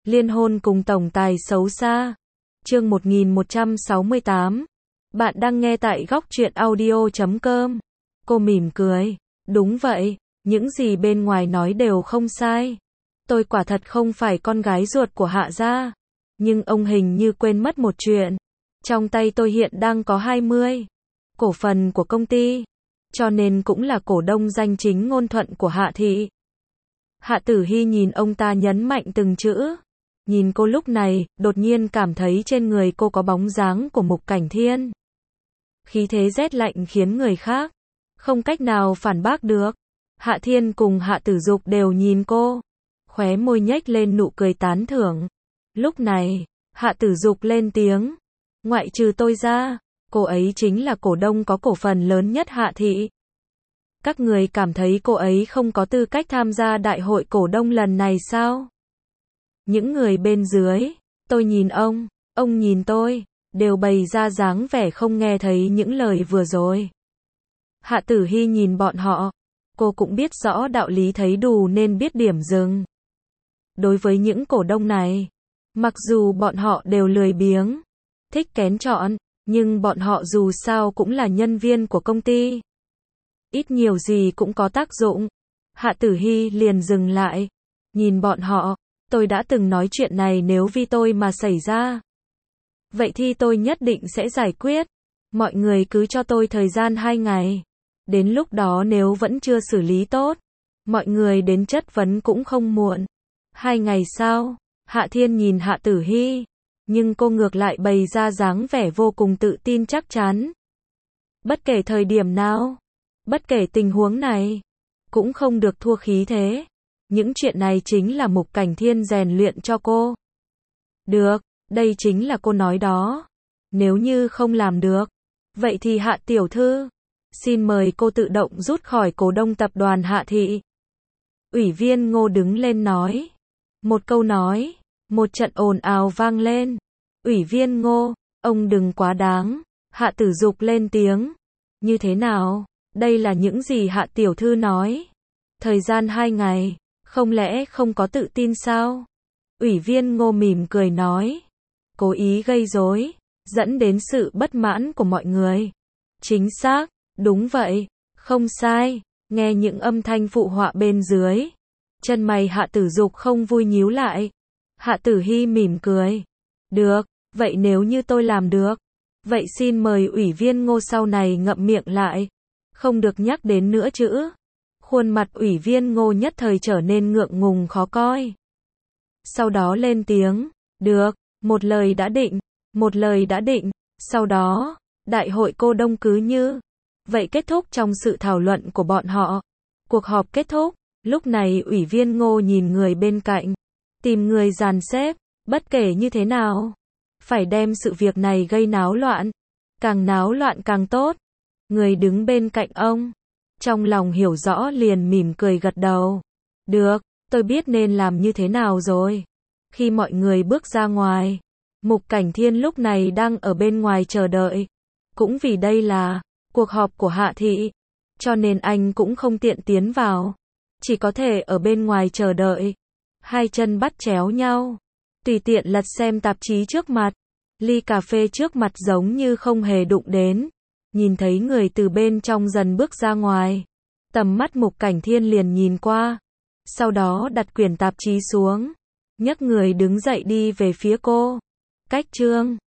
Liên hôn cùng tổng tài xấu xa. Chương 1168. Bạn đang nghe tại góc truyện audio.com. Cô mỉm cười. Đúng vậy, những gì bên ngoài nói đều không sai. Tôi quả thật không phải con gái ruột của Hạ gia. Nhưng ông hình như quên mất một chuyện. Trong tay tôi hiện đang có 20 cổ phần của công ty. Cho nên cũng là cổ đông danh chính ngôn thuận của Hạ thị. Hạ Tử Hy nhìn ông ta nhấn mạnh từng chữ. Nhìn cô lúc này, đột nhiên cảm thấy trên người cô có bóng dáng của Mục Cảnh Thiên. Khí thế rét lạnh khiến người khác không cách nào phản bác được. Hạ Thiên cùng Hạ Tử Dục đều nhìn cô, khóe môi nhếch lên nụ cười tán thưởng. Lúc này, Hạ Tử Dục lên tiếng, ngoại trừ tôi ra, cô ấy chính là cổ đông có cổ phần lớn nhất Hạ thị. Các người cảm thấy cô ấy không có tư cách tham gia đại hội cổ đông lần này sao? Những người bên dưới, tôi nhìn ông nhìn tôi, đều bày ra dáng vẻ không nghe thấy những lời vừa rồi. Hạ Tử Hy nhìn bọn họ, cô cũng biết rõ đạo lý thấy đủ nên biết điểm dừng. Đối với những cổ đông này, mặc dù bọn họ đều lười biếng, thích kén chọn, nhưng bọn họ dù sao cũng là nhân viên của công ty. Ít nhiều gì cũng có tác dụng. Hạ Tử Hy liền dừng lại, nhìn bọn họ, tôi đã từng nói chuyện này nếu vì tôi mà xảy ra. Vậy thì tôi nhất định sẽ giải quyết. Mọi người cứ cho tôi thời gian 2 ngày. Đến lúc đó nếu vẫn chưa xử lý tốt, mọi người đến chất vấn cũng không muộn. 2 ngày sau, Hạ Thiên nhìn Hạ Tử Hy, nhưng cô ngược lại bày ra dáng vẻ vô cùng tự tin chắc chắn. Bất kể thời điểm nào, bất kể tình huống này, cũng không được thua khí thế. Những chuyện này chính là Mục Cảnh Thiên rèn luyện cho cô. Được, đây chính là cô nói đó. Nếu như không làm được, vậy thì Hạ tiểu thư, xin mời cô tự động rút khỏi cổ đông tập đoàn Hạ thị. Ủy viên Ngô đứng lên nói. Một câu nói, một trận ồn ào vang lên. Ủy viên Ngô, ông đừng quá đáng. Hạ Tử Dục lên tiếng. Như thế nào? Đây là những gì Hạ tiểu thư nói. Thời gian 2 ngày, không lẽ không có tự tin sao? Ủy viên Ngô mỉm cười nói. Cố ý gây rối, dẫn đến sự bất mãn của mọi người. Chính xác, đúng vậy, không sai. Nghe những âm thanh phụ họa bên dưới, chân mày Hạ Tử Dục không vui nhíu lại. Hạ Tử Hy mỉm cười. Được, vậy nếu như tôi làm được, vậy xin mời ủy viên Ngô sau này ngậm miệng lại, không được nhắc đến nữa chữ. Khuôn mặt ủy viên Ngô nhất thời trở nên ngượng ngùng khó coi. Sau đó lên tiếng, được, một lời đã định. Sau đó, đại hội cổ đông cứ như vậy kết thúc trong sự thảo luận của bọn họ. Cuộc họp kết thúc, lúc này ủy viên Ngô nhìn người bên cạnh, tìm người dàn xếp, bất kể như thế nào, phải đem sự việc này gây náo loạn, càng náo loạn càng tốt. Người đứng bên cạnh ông, trong lòng hiểu rõ liền mỉm cười gật đầu. Được, tôi biết nên làm như thế nào rồi. Khi mọi người bước ra ngoài, Mục Cảnh Thiên lúc này đang ở bên ngoài chờ đợi. Cũng vì đây là cuộc họp của Hạ thị, cho nên anh cũng không tiện tiến vào, chỉ có thể ở bên ngoài chờ đợi. Hai chân bắt chéo nhau, tùy tiện lật xem tạp chí trước mặt, ly cà phê trước mặt giống như không hề đụng đến. Nhìn thấy người từ bên trong dần bước ra ngoài, tầm mắt Mục Cảnh Thiên liền nhìn qua, sau đó đặt quyển tạp chí xuống, nhấc người đứng dậy đi về phía cô. Cách chương